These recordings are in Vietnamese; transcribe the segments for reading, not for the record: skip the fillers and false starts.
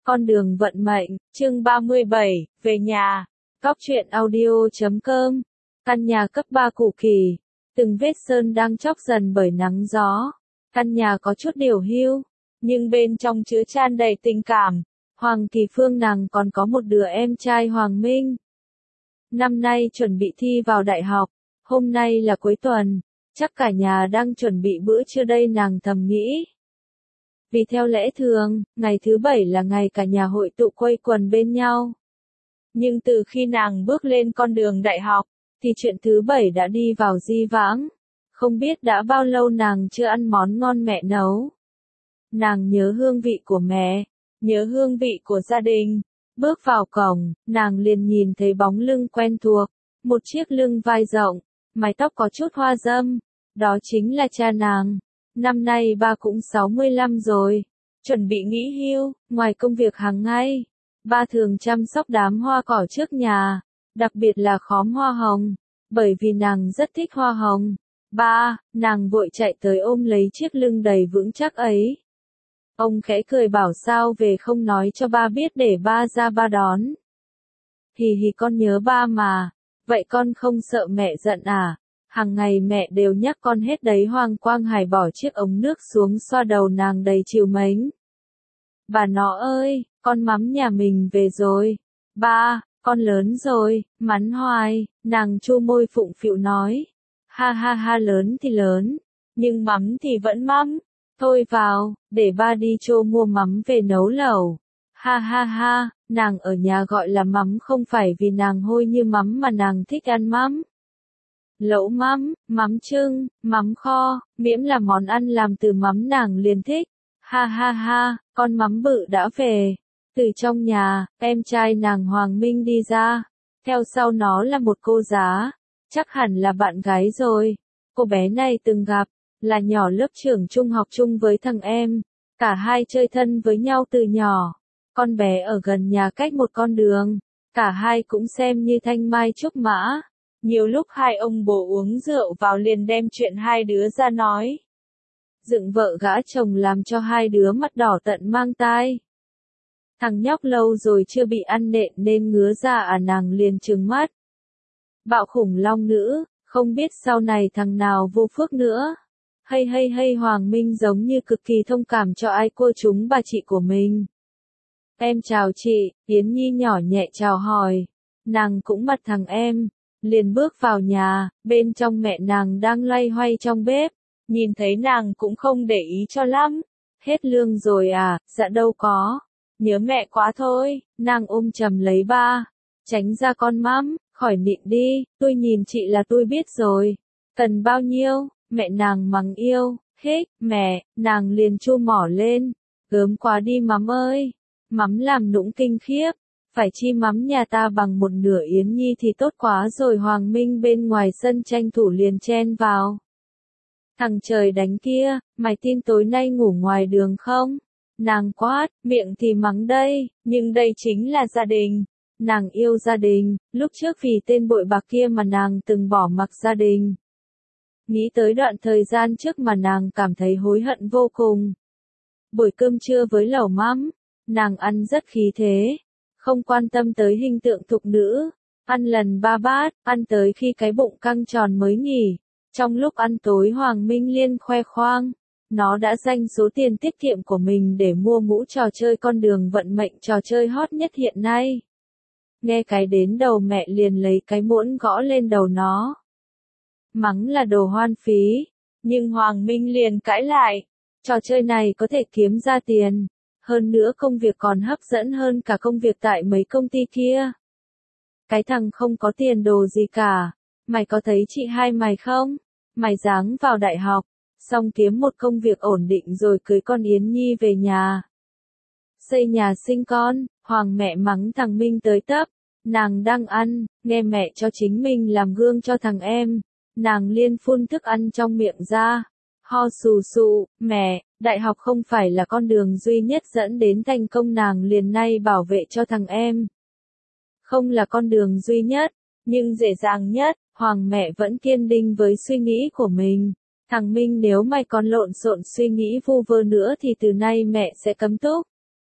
Con đường vận mệnh, chương 37, về nhà. Góc truyện audio.com. Căn nhà cấp 3 cũ kỹ, từng vết sơn đang chóc dần bởi nắng gió. Căn nhà có chút điều hưu, nhưng bên trong chứa chan đầy tình cảm. Hoàng Kỳ Phương nàng còn có một đứa em trai Hoàng Minh. Năm nay chuẩn bị thi vào đại học, hôm nay là cuối tuần, chắc cả nhà đang chuẩn bị bữa trưa đây nàng thầm nghĩ. Vì theo lẽ thường, ngày thứ bảy là ngày cả nhà hội tụ quây quần bên nhau. Nhưng từ khi nàng bước lên con đường đại học, thì chuyện thứ bảy đã đi vào di vãng. Không biết đã bao lâu nàng chưa ăn món ngon mẹ nấu. Nàng nhớ hương vị của mẹ, nhớ hương vị của gia đình. Bước vào cổng, nàng liền nhìn thấy bóng lưng quen thuộc, một chiếc lưng vai rộng, mái tóc có chút hoa râm. Đó chính là cha nàng. Năm nay ba cũng 65 rồi, chuẩn bị nghỉ hưu, ngoài công việc hàng ngày, ba thường chăm sóc đám hoa cỏ trước nhà, đặc biệt là khóm hoa hồng, bởi vì nàng rất thích hoa hồng. Ba, nàng vội chạy tới ôm lấy chiếc lưng đầy vững chắc ấy. Ông khẽ cười bảo sao về không nói cho ba biết để ba ra ba đón. Hì hì con nhớ ba mà, vậy con không sợ mẹ giận à? Hàng ngày mẹ đều nhắc con hết đấy. Hoàng Quang Hải bỏ chiếc ống nước xuống xoa đầu nàng đầy trìu mến. Bà nó ơi, con mắm nhà mình về rồi. Ba, con lớn rồi, mắn hoài, nàng chu môi phụng phịu nói. Ha ha ha, lớn thì lớn, nhưng mắm thì vẫn mắm. Thôi vào, để ba đi chô mua mắm về nấu lẩu. Ha ha ha, nàng ở nhà gọi là mắm không phải vì nàng hôi như mắm mà nàng thích ăn mắm. Lẩu mắm, mắm chưng, mắm kho, miễn là món ăn làm từ mắm nàng liền thích. Ha ha ha, con mắm bự đã về. Từ trong nhà, em trai nàng Hoàng Minh đi ra. Theo sau nó là một cô giá, chắc hẳn là bạn gái rồi. Cô bé này từng gặp, là nhỏ lớp trưởng trung học chung với thằng em. Cả hai chơi thân với nhau từ nhỏ. Con bé ở gần nhà cách một con đường. Cả hai cũng xem như thanh mai trúc mã. Nhiều lúc hai ông bố uống rượu vào liền đem chuyện hai đứa ra nói. Dựng vợ gã chồng làm cho hai đứa mặt đỏ tận mang tai. Thằng nhóc lâu rồi chưa bị ăn nện nên ngứa ra à, nàng liền trừng mắt. Bạo khủng long nữ, không biết sau này thằng nào vô phước nữa. Hay hay hay, Hoàng Minh giống như cực kỳ thông cảm cho ai cô chúng bà chị của mình. Em chào chị, Yến Nhi nhỏ nhẹ chào hỏi. Nàng cũng mặt thằng em. Liền bước vào nhà, bên trong mẹ nàng đang loay hoay trong bếp, nhìn thấy nàng cũng không để ý cho lắm. Hết lương rồi à? Dạ đâu có, nhớ mẹ quá thôi. Nàng ôm chầm lấy ba, tránh ra con mắm, khỏi nịnh đi, tôi nhìn chị là tôi biết rồi. Cần bao nhiêu? Mẹ nàng mắng yêu, hích, mẹ, nàng liền chu mỏ lên, gớm quá đi mắm ơi, mắm làm nũng kinh khiếp. Phải chi mắm nhà ta bằng một nửa Yến Nhi thì tốt quá rồi. Hoàng Minh bên ngoài sân tranh thủ liền chen vào. Thằng trời đánh kia, mày tin tối nay ngủ ngoài đường không? Nàng quát, miệng thì mắng đây, nhưng đây chính là gia đình. Nàng yêu gia đình, lúc trước vì tên bội bạc kia mà nàng từng bỏ mặc gia đình. Nghĩ tới đoạn thời gian trước mà nàng cảm thấy hối hận vô cùng. Buổi cơm trưa với lẩu mắm, nàng ăn rất khí thế. Không quan tâm tới hình tượng thục nữ, ăn lần 3 bát, ăn tới khi cái bụng căng tròn mới nghỉ. Trong lúc ăn tối Hoàng Minh liên khoe khoang, nó đã dành số tiền tiết kiệm của mình để mua mũ trò chơi con đường vận mệnh, trò chơi hot nhất hiện nay. Nghe cái đến đầu mẹ liền lấy cái muỗng gõ lên đầu nó. Mắng là đồ hoan phí, nhưng Hoàng Minh liền cãi lại, trò chơi này có thể kiếm ra tiền. Hơn nữa công việc còn hấp dẫn hơn cả công việc tại mấy công ty kia. Cái thằng không có tiền đồ gì cả. Mày có thấy chị hai mày không? Mày dáng vào đại học, xong kiếm một công việc ổn định rồi cưới con Yến Nhi về nhà. Xây nhà sinh con, Hoàng mẹ mắng thằng Minh tới tấp. Nàng đang ăn, nghe mẹ cho chính mình làm gương cho thằng em. Nàng liên phun thức ăn trong miệng ra. Ho sù sụ, mẹ, đại học không phải là con đường duy nhất dẫn đến thành công. Nàng liền nay bảo vệ cho thằng em. Không là con đường duy nhất, nhưng dễ dàng nhất. Hoàng mẹ vẫn kiên định với suy nghĩ của mình. Thằng Minh nếu mày còn lộn xộn suy nghĩ vu vơ nữa thì từ nay mẹ sẽ cấm túc.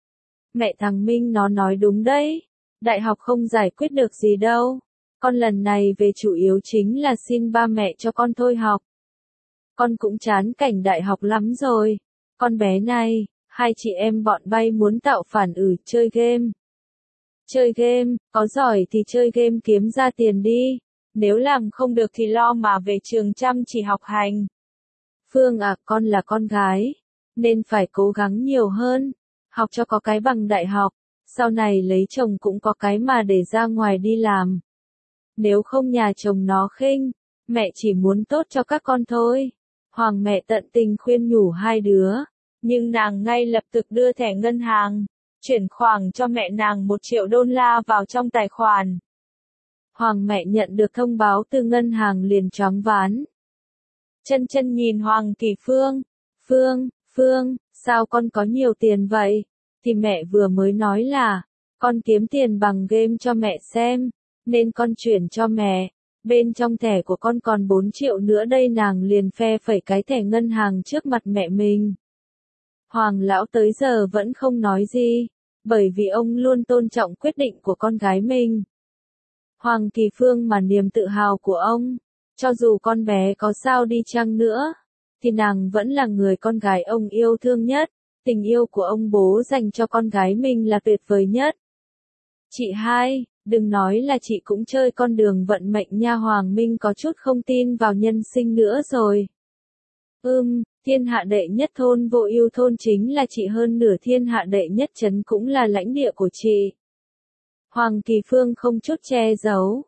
Mẹ thằng Minh nó nói đúng đấy. Đại học không giải quyết được gì đâu. Con lần này về chủ yếu chính là xin ba mẹ cho con thôi học. Con cũng chán cảnh đại học lắm rồi. Con bé này, hai chị em bọn bay muốn tạo phản chơi game. Chơi game, có giỏi thì chơi game kiếm ra tiền đi. Nếu làm không được thì lo mà về trường chăm chỉ học hành. Phương à, con là con gái, nên phải cố gắng nhiều hơn. Học cho có cái bằng đại học, sau này lấy chồng cũng có cái mà để ra ngoài đi làm. Nếu không nhà chồng nó khinh, mẹ chỉ muốn tốt cho các con thôi. Hoàng mẹ tận tình khuyên nhủ hai đứa, nhưng nàng ngay lập tức đưa thẻ ngân hàng, chuyển khoản cho mẹ nàng 1 triệu đô la vào trong tài khoản. Hoàng mẹ nhận được thông báo từ ngân hàng liền choáng váng. Chân nhìn Hoàng Kỳ Phương, Phương, sao con có nhiều tiền vậy? Thì mẹ vừa mới nói là, con kiếm tiền bằng game cho mẹ xem, nên con chuyển cho mẹ. Bên trong thẻ của con còn 4 triệu nữa đây, nàng liền phe phẩy cái thẻ ngân hàng trước mặt mẹ mình. Hoàng lão tới giờ vẫn không nói gì, bởi vì ông luôn tôn trọng quyết định của con gái mình. Hoàng Kỳ Phương mà niềm tự hào của ông, cho dù con bé có sao đi chăng nữa, thì nàng vẫn là người con gái ông yêu thương nhất, tình yêu của ông bố dành cho con gái mình là tuyệt vời nhất. Chị hai, đừng nói là chị cũng chơi con đường vận mệnh nha. Hoàng Minh có chút không tin vào nhân sinh nữa rồi. Thiên hạ đệ nhất thôn Vô Ưu thôn chính là chị, hơn nửa thiên hạ đệ nhất trấn cũng là lãnh địa của chị. Hoàng Kỳ Phương không chút che giấu.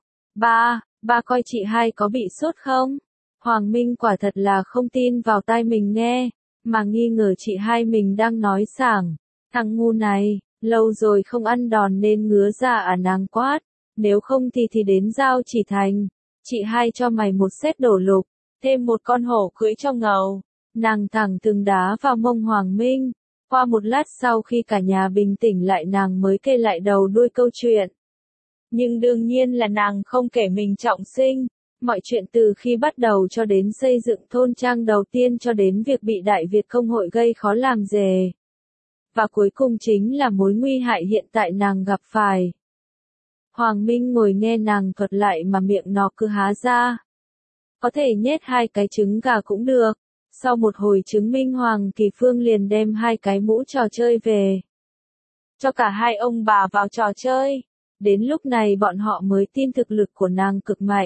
Ba coi chị hai có bị sốt không? Hoàng Minh quả thật là không tin vào tai mình nghe, mà nghi ngờ chị hai mình đang nói sảng. Thằng ngu này, lâu rồi không ăn đòn nên ngứa ra à, nàng quát. Nếu không thì đến giao chỉ thành. Chị hai cho mày một set đổ lục, thêm một con hổ cưỡi trong ngầu. Nàng thẳng từng đá vào mông Hoàng Minh. Qua một lát sau khi cả nhà bình tĩnh lại, nàng mới kể lại đầu đuôi câu chuyện. Nhưng đương nhiên là nàng không kể mình trọng sinh. Mọi chuyện từ khi bắt đầu cho đến xây dựng thôn trang đầu tiên cho đến việc bị Đại Việt Công hội gây khó làm dề. Và cuối cùng chính là mối nguy hại hiện tại nàng gặp phải. Hoàng Minh ngồi nghe nàng thuật lại mà miệng nó cứ há ra. Có thể nhét 2 cái trứng gà cũng được. Sau một hồi chứng minh, Hoàng Kỳ Phương liền đem 2 cái mũ trò chơi về. Cho cả hai ông bà vào trò chơi. Đến lúc này bọn họ mới tin thực lực của nàng cực mạnh.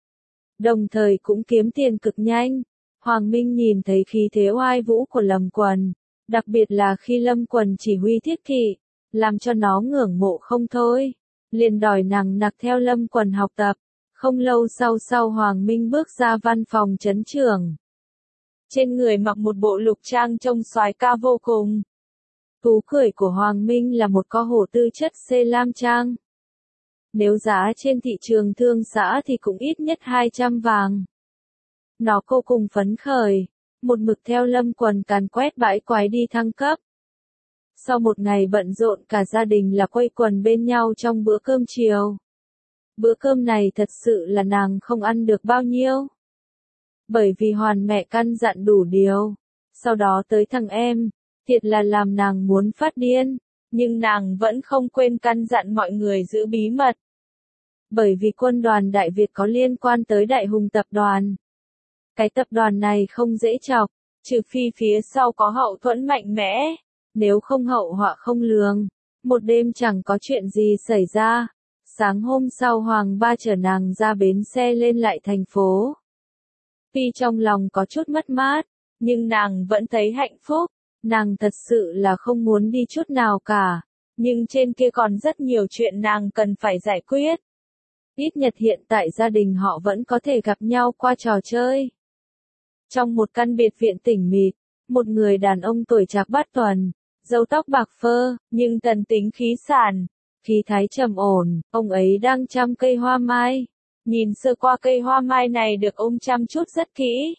Đồng thời cũng kiếm tiền cực nhanh. Hoàng Minh nhìn thấy khí thế oai vũ của Lâm Quần. Đặc biệt là khi Lâm Quần chỉ huy thiết kỵ, làm cho nó ngưỡng mộ không thôi. Liền đòi nàng nặc theo Lâm Quần học tập. Không lâu sau Hoàng Minh bước ra văn phòng trấn trưởng. Trên người mặc một bộ lục trang trông soái ca vô cùng. Thú cưỡi của Hoàng Minh là một con hổ tư chất xê lam trang. Nếu giá trên thị trường thương xã thì cũng ít nhất 200 vàng. Nó vô cùng phấn khởi, một mực theo Lâm Quần càn quét bãi quái đi thăng cấp. Sau một ngày bận rộn, cả gia đình là quây quần bên nhau trong bữa cơm chiều. Bữa cơm này thật sự là nàng không ăn được bao nhiêu. Bởi vì Hoàn mẹ căn dặn đủ điều. Sau đó tới thằng em, thiệt là làm nàng muốn phát điên. Nhưng nàng vẫn không quên căn dặn mọi người giữ bí mật. Bởi vì quân đoàn Đại Việt có liên quan tới Đại Hùng tập đoàn. Cái tập đoàn này không dễ chọc, trừ phi phía sau có hậu thuẫn mạnh mẽ. Nếu không hậu họa không lường. Một đêm chẳng có chuyện gì xảy ra. Sáng hôm sau Hoàng ba chở nàng ra bến xe lên lại thành phố. Tuy trong lòng có chút mất mát, nhưng nàng vẫn thấy hạnh phúc. Nàng thật sự là không muốn đi chút nào cả. Nhưng trên kia còn rất nhiều chuyện nàng cần phải giải quyết. Ít nhất hiện tại gia đình họ vẫn có thể gặp nhau qua trò chơi. Trong một căn biệt viện tĩnh mịch, một người đàn ông tuổi trạc bát tuần, râu tóc bạc phơ, nhưng thần tính khí sảng, khí thái trầm ổn, ông ấy đang chăm cây hoa mai. Nhìn sơ qua cây hoa mai này được ông chăm chút rất kỹ.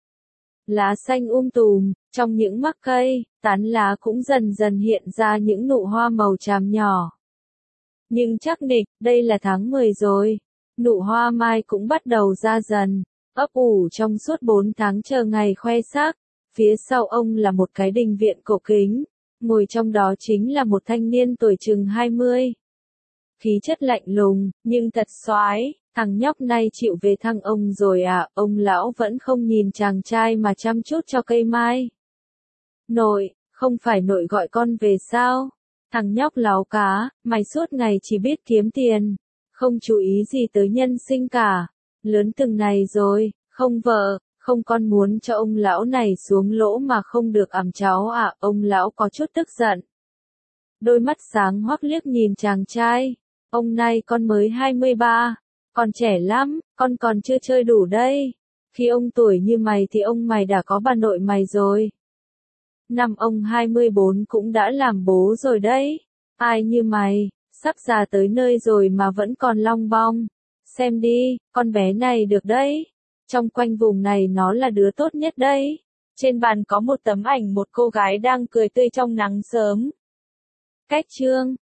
Lá xanh tùm, trong những mắc cây, tán lá cũng dần dần hiện ra những nụ hoa màu chàm nhỏ. Nhưng chắc nịch, đây là tháng 10 rồi. Nụ hoa mai cũng bắt đầu ra dần, ấp ủ trong suốt 4 tháng chờ ngày khoe sắc. Phía sau ông là một cái đình viện cổ kính, Ngồi trong đó chính là một thanh niên tuổi chừng 20. Khí chất lạnh lùng, nhưng thật soái. Thằng nhóc này chịu về thăng ông rồi à, ông lão vẫn không nhìn chàng trai mà chăm chút cho cây mai. Nội, không phải nội gọi con về sao? Thằng nhóc láo cá, mày suốt ngày chỉ biết kiếm tiền, không chú ý gì tới nhân sinh cả. Lớn từng này rồi, không vợ, không con muốn cho ông lão này xuống lỗ mà không được ẵm cháu à, ông lão có chút tức giận. Đôi mắt sáng hoắc liếc nhìn chàng trai, ông này con mới 23, còn trẻ lắm, con còn chưa chơi đủ đây. Khi ông tuổi như mày thì ông mày đã có bà nội mày rồi. Năm ông 24 cũng đã làm bố rồi đấy. Ai như mày, sắp già tới nơi rồi mà vẫn còn long bong. Xem đi, con bé này được đấy. Trong quanh vùng này nó là đứa tốt nhất đấy. Trên bàn có một tấm ảnh một cô gái đang cười tươi trong nắng sớm. Cách chương